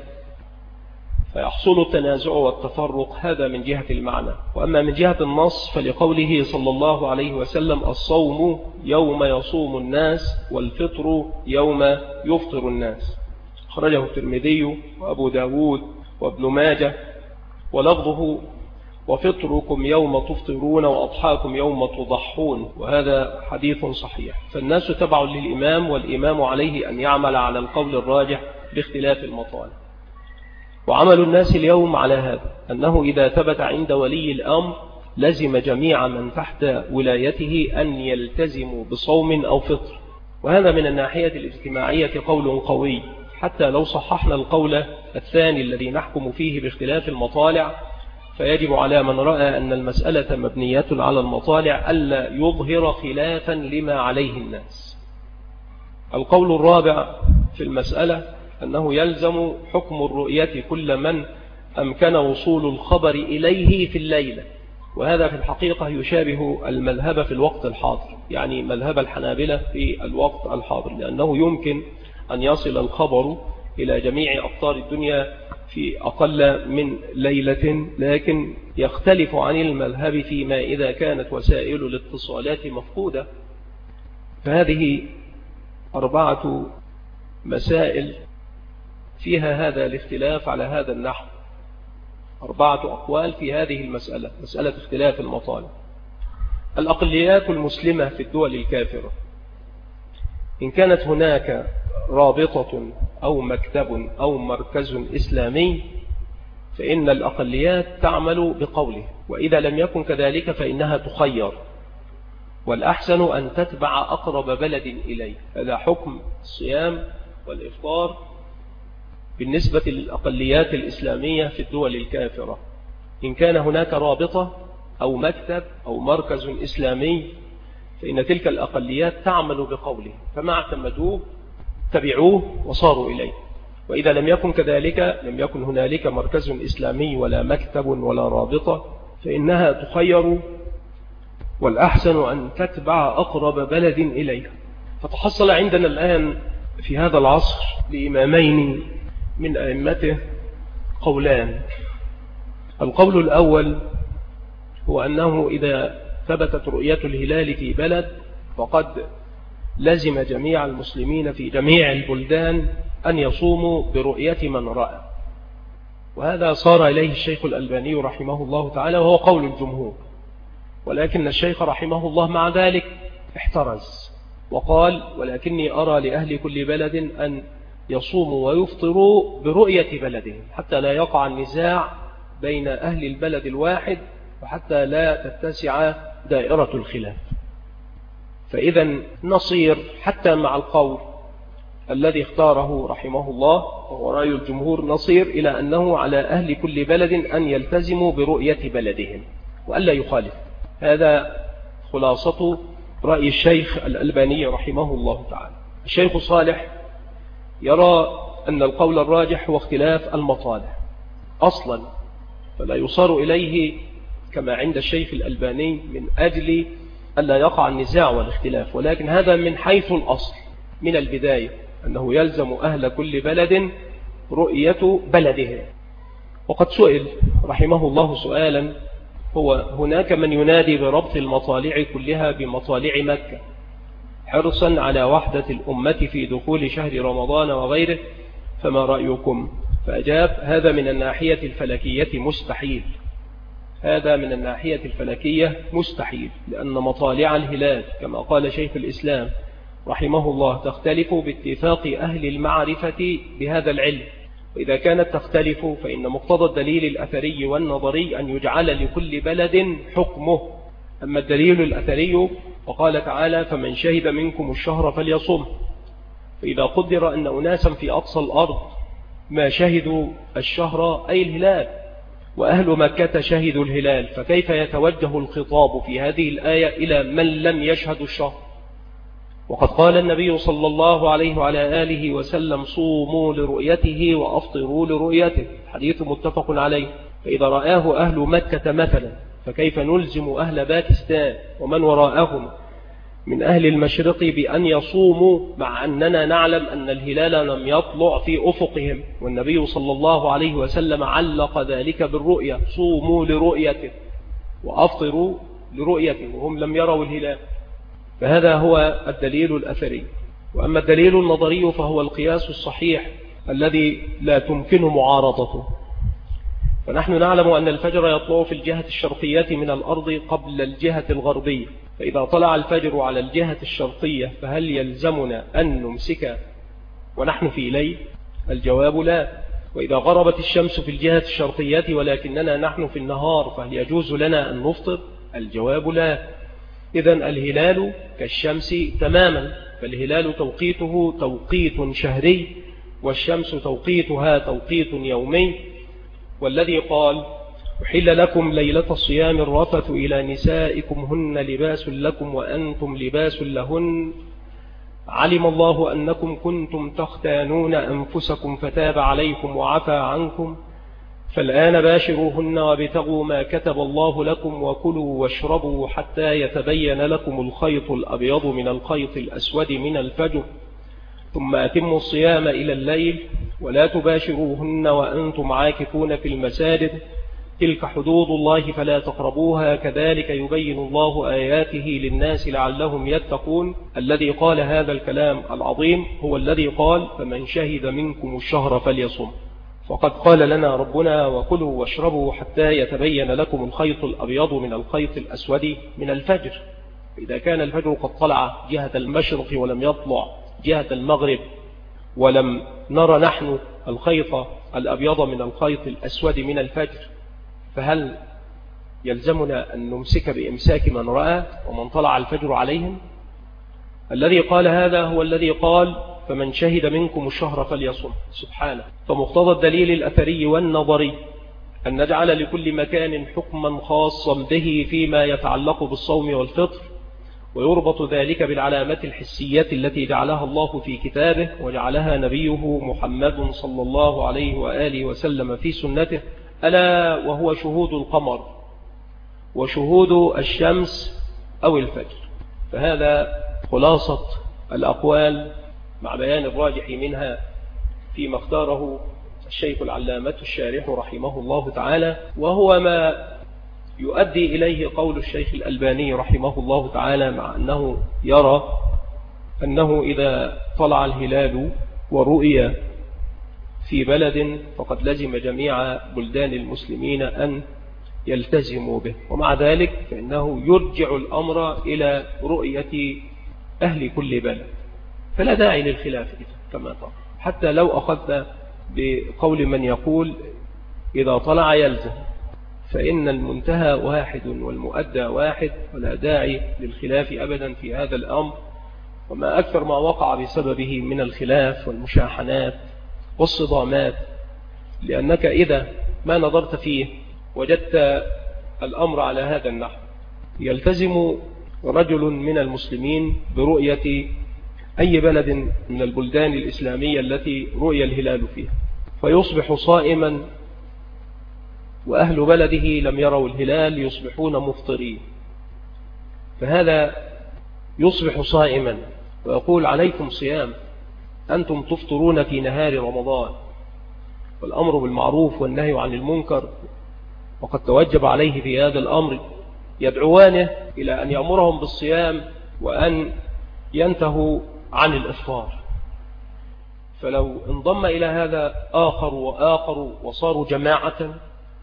فيحصل التنازع والتفرق. هذا من جهة المعنى. وأما من جهة النص فلقوله صلى الله عليه وسلم الصوم يوم يصوم الناس والفطر يوم يفطر الناس، خرجه الترمذي وأبو داود وابن ماجه، ولفظه وفطركم يوم تفطرون وأضحاكم يوم تضحون، وهذا حديث صحيح. فالناس تبع للإمام، والإمام عليه أن يعمل على القول الراجح باختلاف المطالب. وعمل الناس اليوم على هذا أنه إذا ثبت عند ولي الأمر لزم جميع من تحت ولايته أن يلتزموا بصوم أو فطر. وهذا من الناحية الاجتماعية قول قوي، حتى لو صححنا القول الثاني الذي نحكم فيه باختلاف المطالع فيجب على من رأى أن المسألة مبنية على المطالع ألا يظهر خلافا لما عليه الناس. القول الرابع في المسألة أنه يلزم حكم الرؤية كل من أمكن وصول الخبر إليه في الليلة، وهذا في الحقيقة يشابه المذهب في الوقت الحاضر، يعني مذهب الحنابلة في الوقت الحاضر، لأنه يمكن أن يصل الخبر إلى جميع أقطار الدنيا في أقل من ليلة، لكن يختلف عن المذهب فيما إذا كانت وسائل الاتصالات مفقودة. فهذه 4 مسائل فيها هذا الاختلاف على هذا النحو، 4 أقوال في هذه المسألة، مسألة اختلاف المطالب. الأقليات المسلمة في الدول الكافرة إن كانت هناك رابطة أو مكتب أو مركز إسلامي فإن الأقليات تعمل بقوله، وإذا لم يكن كذلك فإنها تخير، والأحسن أن تتبع أقرب بلد إليه. هذا حكم الصيام والإفطار بالنسبة للأقليات الإسلامية في الدول الكافرة. إن كان هناك رابطة أو مكتب أو مركز إسلامي فإن تلك الأقليات تعمل بقوله، فما اعتمدوه تبعوه وصاروا إليه. وإذا لم يكن كذلك، لم يكن هنالك مركز إسلامي ولا مكتب ولا رابطة، فإنها تخير، والأحسن أن تتبع أقرب بلد إليها. فتحصل عندنا الآن في هذا العصر لإمامين من أئمته قولان. القول الأول هو أنه إذا ثبتت رؤية الهلال في بلد فقد لزم جميع المسلمين في جميع البلدان أن يصوموا برؤية من رأى، وهذا صار إليه الشيخ الألباني رحمه الله تعالى، وهو قول الجمهور. ولكن الشيخ رحمه الله مع ذلك احترز وقال ولكني أرى لأهل كل بلد أن يصوموا ويفطروا برؤية بلدهم، حتى لا يقع النزاع بين أهل البلد الواحد وحتى لا تتسع دائرة الخلاف. فإذا نصير حتى مع القول الذي اختاره رحمه الله وهو رأي الجمهور، نصير إلى أنه على أهل كل بلد أن يلتزموا برؤية بلدهم وألا يخالف. هذا خلاصة رأي الشيخ الألباني رحمه الله تعالى. الشيخ صالح يرى أن القول الراجح هو اختلاف المطالع أصلا، فلا يصار إليه كما عند الشيخ الألباني من أجل ألا يقع النزاع والاختلاف، ولكن هذا من حيث الأصل من البداية أنه يلزم أهل كل بلد رؤية بلده. وقد سئل رحمه الله سؤالا، هو هناك من ينادي بربط المطالع كلها بمطالع مكة حرصا على وحدة الأمة في دخول شهر رمضان وغيره، فما رأيكم؟ فأجاب: هذا من الناحية الفلكية مستحيل، هذا من الناحية الفلكية مستحيل، لأن مطالع الهلال كما قال شيخ الإسلام رحمه الله تختلف باتفاق أهل المعرفة بهذا العلم، وإذا كانت تختلف فإن مقتضى الدليل الأثري والنظري أن يجعل لكل بلد حكمه. أما الدليل الأثري وقال تعالى: فمن شهد منكم الشهر فليصم، فإذا قدر أن أناسا في أقصى الأرض ما شهدوا الشهر أي الهلال، وأهل مكة شهدوا الهلال، فكيف يتوجه الخطاب في هذه الآية إلى من لم يشهد الشهر؟ وقد قال النبي صلى الله عليه وعلى آله وسلم: صوموا لرؤيته وأفطروا لرؤيته، حديث متفق عليه. فإذا رآه أهل مكة مثلا فكيف نلزم أهل باكستان ومن وراءهم من أهل المشرق بأن يصوموا، مع أننا نعلم أن الهلال لم يطلع في أفقهم، والنبي صلى الله عليه وسلم علق ذلك بالرؤية: صوموا لرؤيته وأفطروا لرؤيته، وهم لم يروا الهلال. فهذا هو الدليل الأثري. وأما الدليل النظري فهو القياس الصحيح الذي لا تمكن معارضته. فنحن نعلم أن الفجر يطلع في الجهة الشرقية من الأرض قبل الجهة الغربية، فإذا طلع الفجر على الجهة الشرقية فهل يلزمنا أن نمسك ونحن في ليل؟ الجواب لا. وإذا غربت الشمس في الجهة الشرقية ولكننا نحن في النهار فهل يجوز لنا أن نفطر؟ الجواب لا. إذن الهلال كالشمس تماما، فالهلال توقيته توقيت شهري والشمس توقيتها توقيت يومي. والذي قال: أحل لكم ليلة الصيام الرفث إلى نسائكم هن لباس لكم وأنتم لباس لهن، علم الله أنكم كنتم تختانون أنفسكم فتاب عليكم وعفى عنكم، فالآن باشروهن وابتغوا ما كتب الله لكم وكلوا واشربوا حتى يتبين لكم الخيط الأبيض من الخيط الأسود من الفجر، ثم أتموا الصيام إلى الليل، ولا تباشروهن وأنتم عاكفون في المساجد، تلك حدود الله فلا تقربوها، كذلك يبين الله آياته للناس لعلهم يتقون. الذي قال هذا الكلام العظيم هو الذي قال: فمن شهد منكم الشهر فليصم. فقد قال لنا ربنا: وكلوا واشربوا حتى يتبين لكم الخيط الأبيض من الخيط الأسود من الفجر. إذا كان الفجر قد طلع جهة المشرق ولم يطلع جهة المغرب، ولم نرى نحن الخيط الأبيض من الخيط الأسود من الفجر، فهل يلزمنا أن نمسك بإمساك من رأى ومن طلع الفجر عليهم؟ الذي قال هذا هو الذي قال: فمن شهد منكم الشهر فليصم. سبحانه. فمقتضى الدليل الأثري والنظري أن نجعل لكل مكان حكما خاصا به فيما يتعلق بالصوم والفطر، ويربط ذلك بالعلامات الحسية التي جعلها الله في كتابه وجعلها نبيه محمد صلى الله عليه وآله وسلم في سنته، ألا وهو شهود القمر وشهود الشمس أو الفجر. فهذا خلاصة الأقوال مع بيان الراجح منها فيما اختاره الشيخ العلامة الشارح رحمه الله تعالى، وهو ما يؤدي إليه قول الشيخ الألباني رحمه الله تعالى، مع أنه يرى أنه إذا طلع الهلال ورؤية في بلد فقد لزم جميع بلدان المسلمين أن يلتزموا به، ومع ذلك فإنه يرجع الأمر إلى رؤية أهل كل بلد، فلا داعي للخلاف كما قال. حتى لو أخذنا بقول من يقول إذا طلع يلزم، فإن المنتهى واحد والمؤدى واحد، ولا داعي للخلاف أبدا في هذا الأمر. وما أكثر ما وقع بسببه من الخلاف والمشاحنات والصدامات، لأنك إذا ما نظرت فيه وجدت الأمر على هذا النحو: يلتزم رجل من المسلمين برؤية أي بلد من البلدان الإسلامية التي رؤي الهلال فيها، فيصبح صائما، وأهل بلده لم يروا الهلال يصبحون مفطرين، فهذا يصبح صائما ويقول عليكم صيام، أنتم تفطرون في نهار رمضان، والأمر بالمعروف والنهي عن المنكر وقد توجب عليه في هذا الأمر يدعوانه إلى أن يأمرهم بالصيام وأن ينتهوا عن الإفطار. فلو انضم إلى هذا آخر وآخر وصاروا جماعة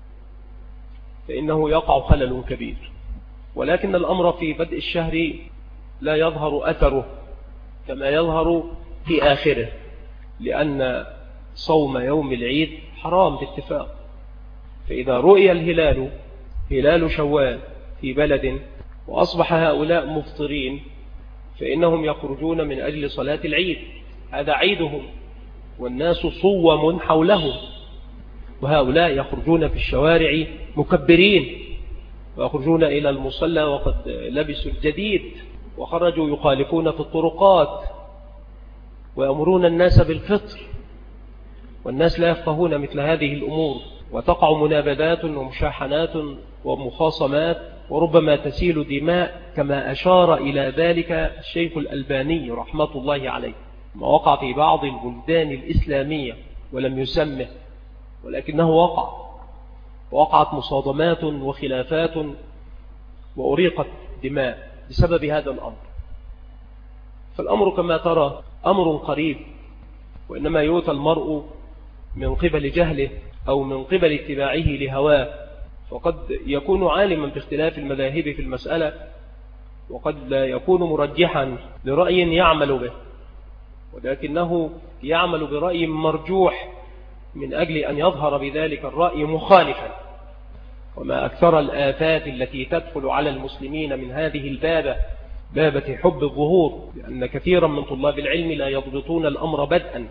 فإنه يقع خلل كبير. ولكن الأمر في بدء الشهر لا يظهر أثره كما يظهر في آخره، لأن صوم يوم العيد حرام باتفاق. فإذا رؤي الهلال هلال شوال في بلد وأصبح هؤلاء مفطرين فإنهم يخرجون من أجل صلاة العيد، هذا عيدهم والناس صوم حولهم، وهؤلاء يخرجون في الشوارع مكبرين ويخرجون إلى المصلى وقد لبسوا الجديد وخرجوا يخالفون في الطرقات ويأمرون الناس بالفطر، والناس لا يفقهون مثل هذه الأمور، وتقع منابذات ومشاحنات ومخاصمات وربما تسيل دماء كما أشار إلى ذلك الشيخ الألباني رحمة الله عليه، ما وقع في بعض البلدان الإسلامية ولم يسمه، ولكنه وقعت مصادمات وخلافات وأريقت دماء بسبب هذا الأمر. فالأمر كما ترى أمر قريب، وإنما يؤتى المرء من قبل جهله أو من قبل اتباعه لهواه، وقد يكون عالما باختلاف المذاهب في المسألة، وقد لا يكون مرجحا لرأي يعمل به، ولكنه يعمل برأي مرجوح من أجل أن يظهر بذلك الرأي مخالفا. وما أكثر الآفات التي تدخل على المسلمين من هذه بابة حب الظهور، لأن كثيرا من طلاب العلم لا يضبطون الأمر بدءا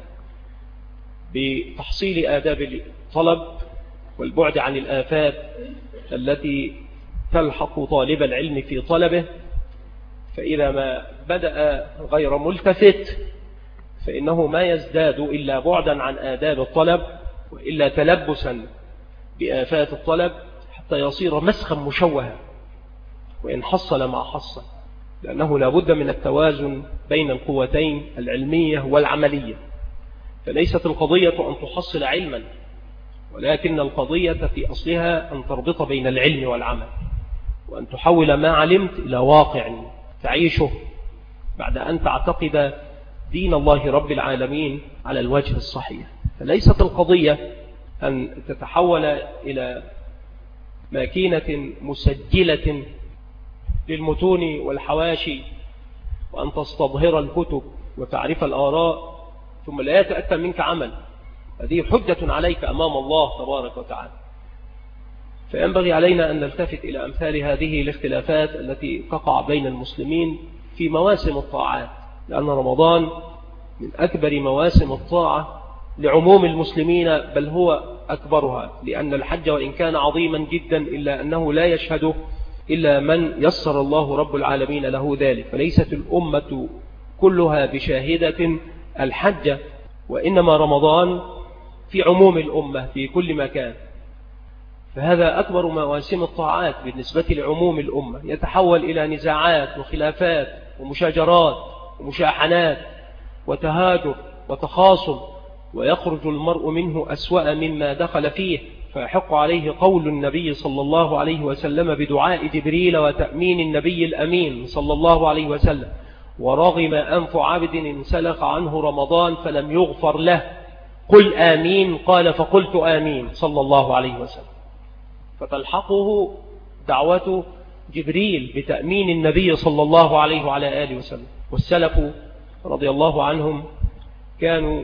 بتحصيل آداب الطلب والبعد عن الآفات التي تلحق طالب العلم في طلبه، فإذا ما بدأ غير ملتفت فإنه ما يزداد إلا بعدا عن آداب الطلب وإلا تلبسا بآفات الطلب حتى يصير مسخا مشوها وإن حصل ما حصل، لأنه لا بد من التوازن بين القوتين العلمية والعملية. فليست القضية أن تحصل علما، ولكن القضية في أصلها أن تربط بين العلم والعمل، وأن تحول ما علمت إلى واقع تعيشه بعد أن تعتقد دين الله رب العالمين على الوجه الصحيح. فليست القضية أن تتحول إلى ماكينة مسجلة للمتون والحواشي وأن تستظهر الكتب وتعرف الآراء ثم لا يتأتى منك عمل. هذه حجة عليك أمام الله تبارك وتعالى. فينبغي علينا أن نلتفت إلى أمثال هذه الاختلافات التي تقع بين المسلمين في مواسم الطاعات، لأن رمضان من أكبر مواسم الطاعة لعموم المسلمين، بل هو أكبرها، لأن الحج وإن كان عظيما جدا إلا أنه لا يشهده إلا من يسر الله رب العالمين له ذلك. فليست الأمة كلها بشاهدة الحج، وإنما رمضان في عموم الأمة في كل مكان. فهذا أكبر مواسم الطاعات بالنسبة لعموم الأمة، يتحول إلى نزاعات وخلافات ومشاجرات ومشاحنات وتهاجر وتخاصم، ويخرج المرء منه أسوأ مما دخل فيه. فيحق عليه قول النبي صلى الله عليه وسلم بدعاء جبريل وتأمين النبي الأمين صلى الله عليه وسلم: ورغم أنف عبد انسلخ عنه رمضان فلم يغفر له، قل آمين. قال فقلت آمين صلى الله عليه وسلم. فتلحقه دعوة جبريل بتأمين النبي صلى الله عليه وعلى آله وسلم. والسلف رضي الله عنهم كانوا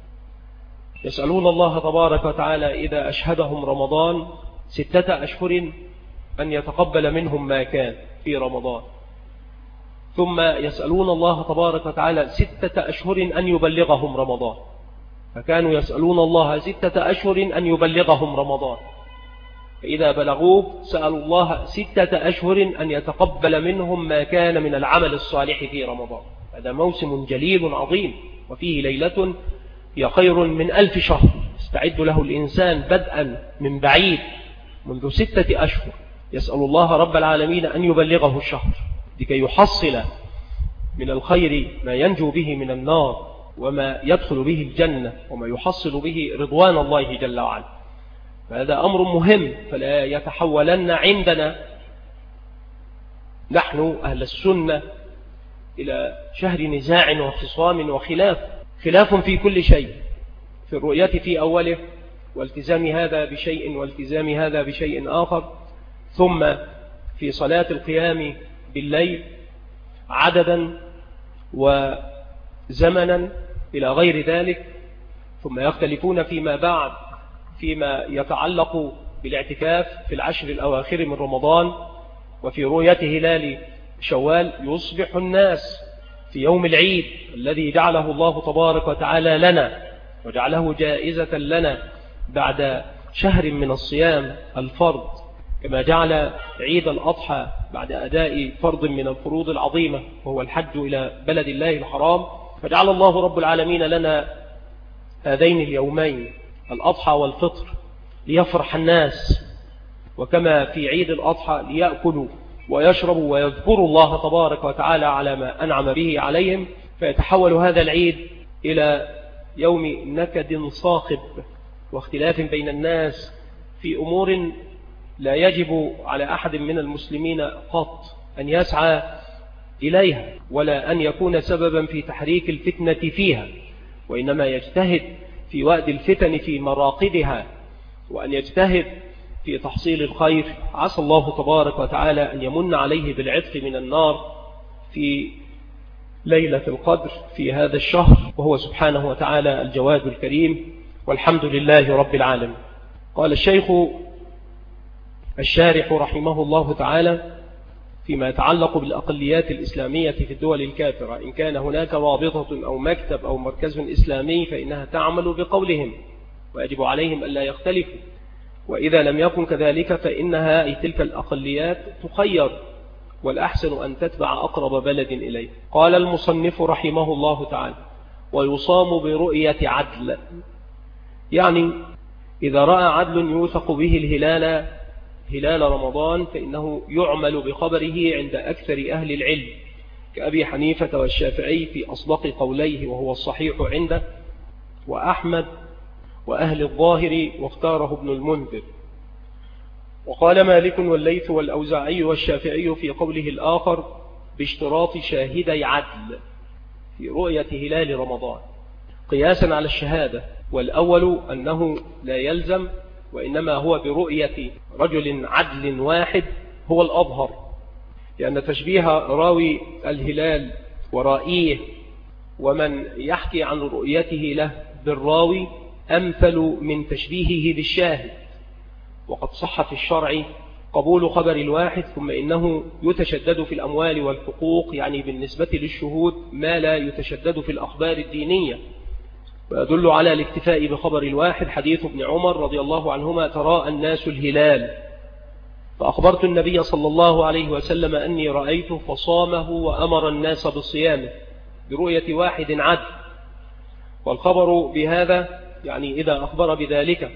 يسألون الله تبارك وتعالى إذا أشهدهم رمضان 6 أشهر أن يتقبل منهم ما كان في رمضان، ثم يسألون الله تبارك وتعالى 6 أشهر أن يبلغهم رمضان، فكانوا يسألون الله 6 أشهر أن يبلغهم رمضان، فإذا بلغوه سألوا الله 6 أشهر أن يتقبل منهم ما كان من العمل الصالح في رمضان. هذا موسم جليل عظيم، وفيه ليلة هي خير من 1000 شهر، يستعد له الإنسان بدءا من بعيد منذ 6 أشهر، يسأل الله رب العالمين أن يبلغه الشهر. لكي يحصل من الخير ما ينجو به من النار وما يدخل به الجنة وما يحصل به رضوان الله جل وعلا. فهذا أمر مهم، فلا يتحولن عندنا نحن أهل السنة إلى شهر نزاع وخصام خلاف في كل شيء، في الرؤية في أوله، والتزام هذا بشيء والتزام هذا بشيء آخر، ثم في صلاة القيام بالليل عددا وزمنا إلى غير ذلك، ثم يختلفون فيما بعد فيما يتعلق بالاعتكاف في العشر الأواخر من رمضان وفي رؤية هلال شوال. يصبح الناس في يوم العيد الذي جعله الله تبارك وتعالى لنا وجعله جائزة لنا بعد شهر من الصيام الفرض، كما جعل عيد الأضحى بعد أداء فرض من الفروض العظيمة وهو الحج إلى بلد الله الحرام، فجعل الله رب العالمين لنا هذين اليومين الأضحى والفطر ليفرح الناس، وكما في عيد الأضحى ليأكلوا ويشربوا ويذكروا الله تبارك وتعالى على ما أنعم به عليهم، فيتحول هذا العيد إلى يوم نكد صاخب واختلاف بين الناس في أمور لا يجب على أحد من المسلمين قط أن يسعى إليها ولا أن يكون سببا في تحريك الفتنة فيها، وإنما يجتهد في وأد الفتن في مراقدها وأن يجتهد في تحصيل الخير. عسى الله تبارك وتعالى أن يمن عليه بالعتق من النار في ليلة القدر في هذا الشهر، وهو سبحانه وتعالى الجواد الكريم، والحمد لله رب العالمين. قال الشيخ الشارح رحمه الله تعالى فيما يتعلق بالأقليات الإسلامية في الدول الكافرة: إن كان هناك رابطة أو مكتب أو مركز إسلامي فإنها تعمل بقولهم ويجب عليهم ألا يختلفوا، وإذا لم يكن كذلك فإنها أي تلك الأقليات تخير، والأحسن أن تتبع أقرب بلد إليه. قال المصنف رحمه الله تعالى: ويصام برؤية عدل، يعني إذا رأى عدل يوثق به هلال رمضان فإنه يعمل بخبره عند أكثر أهل العلم كأبي حنيفة والشافعي في أصدق قوليه وهو الصحيح عنده، وأحمد وأهل الظاهر واختاره ابن المنذر. وقال مالك والليث والأوزاعي والشافعي في قوله الآخر باشتراط شاهدي عدل في رؤية هلال رمضان قياسا على الشهادة، والأول أنه لا يلزم، وإنما هو برؤية رجل عدل واحد هو الأظهر، لأن تشبيه راوي الهلال ورائيه ومن يحكي عن رؤيته له بالراوي أمثل من تشبيهه بالشاهد. وقد صح في الشرع قبول خبر الواحد، ثم إنه يتشدد في الأموال والحقوق، يعني بالنسبة للشهود ما لا يتشدد في الأخبار الدينية. ويدل على الاكتفاء بخبر الواحد حديث ابن عمر رضي الله عنهما: تراءى الناس الهلال فأخبرت النبي صلى الله عليه وسلم أني رأيته فصامه وأمر الناس بصيامه برؤية واحد عدل. والخبر بهذا يعني إذا أخبر بذلك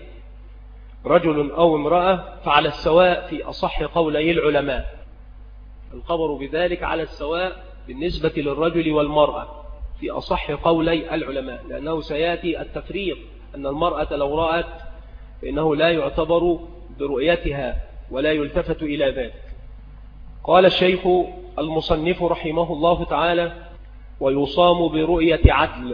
رجل أو امرأة فعلى السواء في أصح قولي العلماء، الخبر بذلك على السواء بالنسبة للرجل والمرأة في أصح قولي العلماء، لأنه سيأتي التفريق أن المرأة لو رأت فإنه لا يعتبر برؤيتها ولا يلتفت إلى ذلك. قال الشيخ المصنف رحمه الله تعالى: ويصام برؤية عدل.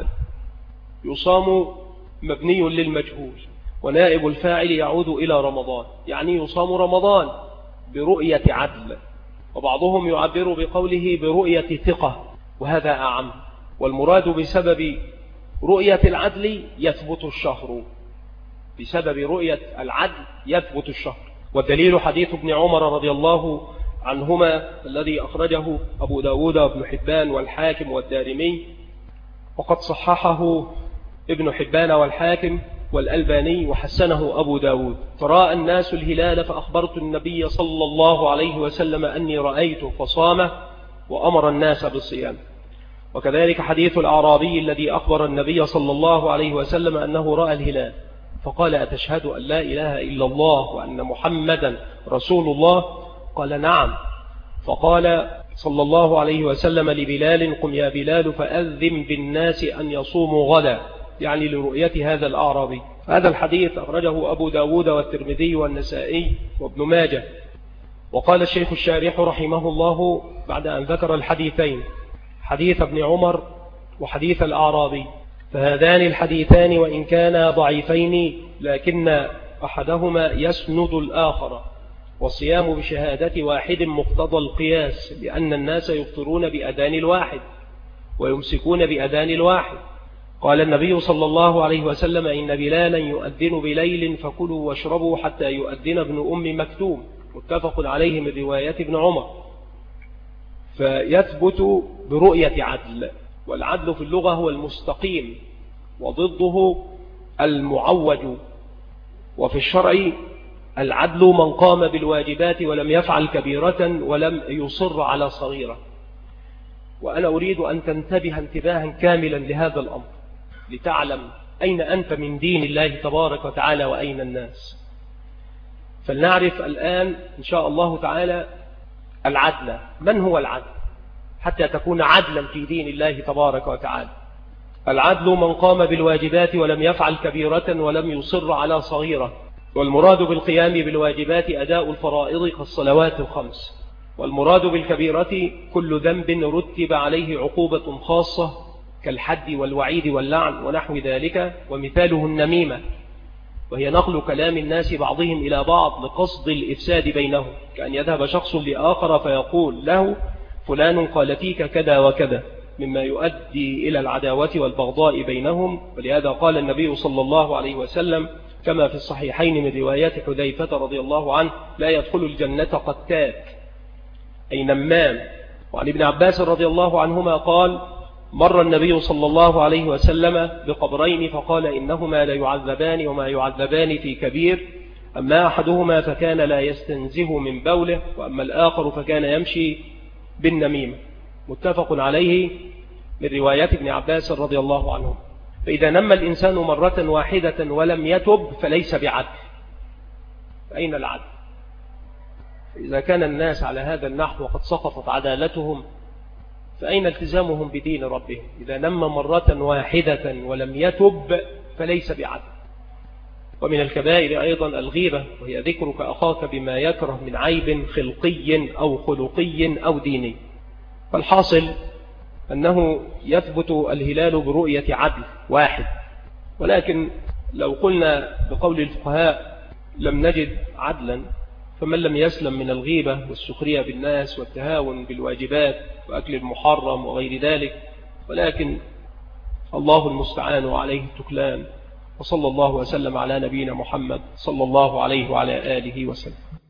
يصام مبني للمجهول ونائب الفاعل يعود إلى رمضان، يعني يصام رمضان برؤية عدل، وبعضهم يعبر بقوله برؤية ثقة، وهذا أعم، والمراد بسبب رؤية العدل يثبت الشهر، بسبب رؤية العدل يثبت الشهر. والدليل حديث ابن عمر رضي الله عنهما الذي أخرجه أبو داود وابن حبان والحاكم والدارمي، وقد صححه ابن حبان والحاكم والألباني وحسنه أبو داود: فرأى الناس الهلال فأخبرت النبي صلى الله عليه وسلم أني رأيته فصامه وأمر الناس بالصيام. وكذلك حديث الأعرابي الذي أخبر النبي صلى الله عليه وسلم أنه رأى الهلال فقال: أتشهد أن لا إله إلا الله وأن محمدا رسول الله؟ قال: نعم. فقال: صلى الله عليه وسلم لبلال: قم يا بلال فأذن بالناس أن يصوموا غدا، يعني لرؤية هذا الأعرابي. هذا الحديث أخرجه أبو داود والترمذي والنسائي وابن ماجه. وقال الشيخ الشارح رحمه الله بعد أن ذكر الحديثين، حديث ابن عمر وحديث الأعرابي، فهذان الحديثان وإن كانا ضعيفين لكن أحدهما يسند الآخر، والصيام بشهادة واحد مقتضى القياس، لأن الناس يفطرون بأذان الواحد ويمسكون بأذان الواحد. قال النبي صلى الله عليه وسلم: إن بلالا يؤذن بليل فكلوا واشربوا حتى يؤذن ابن أم مكتوم، متفق عليه من رواية ابن عمر. فيثبت برؤية عدل، والعدل في اللغة هو المستقيم وضده المعوج، وفي الشرع العدل من قام بالواجبات ولم يفعل كبيرة ولم يصر على صغيرة. وأنا أريد أن تنتبه انتباها كاملا لهذا الأمر لتعلم أين أنت من دين الله تبارك وتعالى وأين الناس. فلنعرف الآن إن شاء الله تعالى العدل. من هو العدل حتى تكون عدلا في دين الله تبارك وتعالى؟ العدل من قام بالواجبات ولم يفعل كبيرة ولم يصر على صغيرة. والمراد بالقيام بالواجبات أداء الفرائض كالصلوات الخمس. والمراد بالكبيرة كل ذنب رتب عليه عقوبة خاصة كالحد والوعيد واللعن ونحو ذلك، ومثاله النميمة، وهي نقل كلام الناس بعضهم إلى بعض لقصد الإفساد بينهم، كأن يذهب شخص لآخر فيقول له: فلان قال فيك كذا وكذا، مما يؤدي إلى العداوة والبغضاء بينهم. ولهذا قال النبي صلى الله عليه وسلم كما في الصحيحين من روايات حذيفة رضي الله عنه: لا يدخل الجنة قتات، أي نمام. وعن ابن عباس رضي الله عنهما قال: مر النبي صلى الله عليه وسلم بقبرين فقال: إنهما لا يعذبان وما يعذبان في كبير، أما أحدهما فكان لا يستنزه من بوله، وأما الآخر فكان يمشي بالنميمة، متفق عليه من روايات ابن عباس رضي الله عنه. فإذا نم الإنسان مرة واحدة ولم يتب فليس بعدل. أين العدل؟ إذا كان الناس على هذا النحو وقد سقطت عدالتهم فأين التزامهم بدين ربهم؟ إذا نم مرة واحدة ولم يتب فليس بعدل. ومن الكبائر أيضا الغيبة، وهي ذكرك أخاك بما يكره من عيب خلقي أو خلقي أو ديني. فالحاصل أنه يثبت الهلال برؤية عدل واحد، ولكن لو قلنا بقول الفقهاء لم نجد عدلا، فمن لم يسلم من الغيبة والسخرية بالناس والتهاون بالواجبات وأكل المحرم وغير ذلك. ولكن الله المستعان وعليه التكلان، وصلى الله وسلم على نبينا محمد صلى الله عليه وعلى آله وسلم.